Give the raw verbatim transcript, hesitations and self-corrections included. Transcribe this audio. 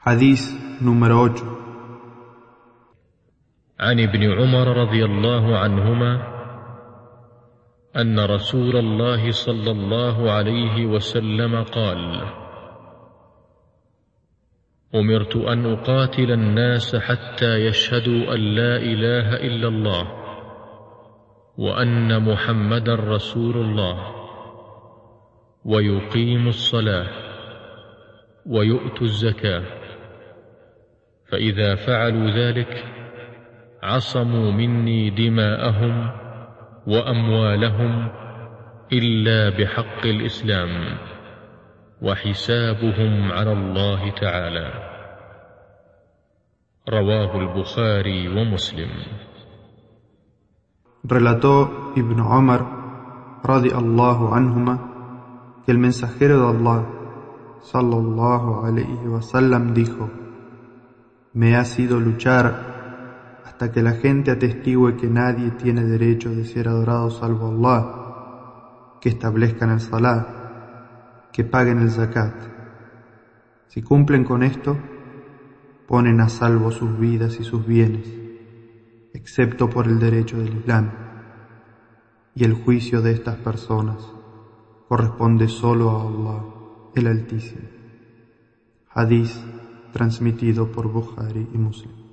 Hadís número ocho. عن ابن عمر رضي الله عنهما أن رسول الله صلى الله عليه وسلم قال: أمرت أن أقاتل الناس حتى يشهدوا أن لا إله إلا الله وأن محمدا رسول الله ويقيموا الصلاة ويؤتوا الزكاة، فإذا فعلوا ذلك عصموا مني دماءهم وأموالهم إلا بحق الإسلام وحسابهم على الله تعالى. رواه البخاري ومسلم. Relató Ibn Umar radiyallahu anhuma que el mensajero de Allah sallallahu alayhi wa sallam dijo: me ha sido luchar hasta que la gente atestigue que nadie tiene derecho de ser adorado salvo Allah, que establezcan el salah, que paguen el zakat. Si cumplen con esto, ponen a salvo sus vidas y sus bienes, excepto por el derecho del Islam, y el juicio de estas personas corresponde solo a Allah, el Altísimo. Hadís transmitido por Bukhari y Muslim.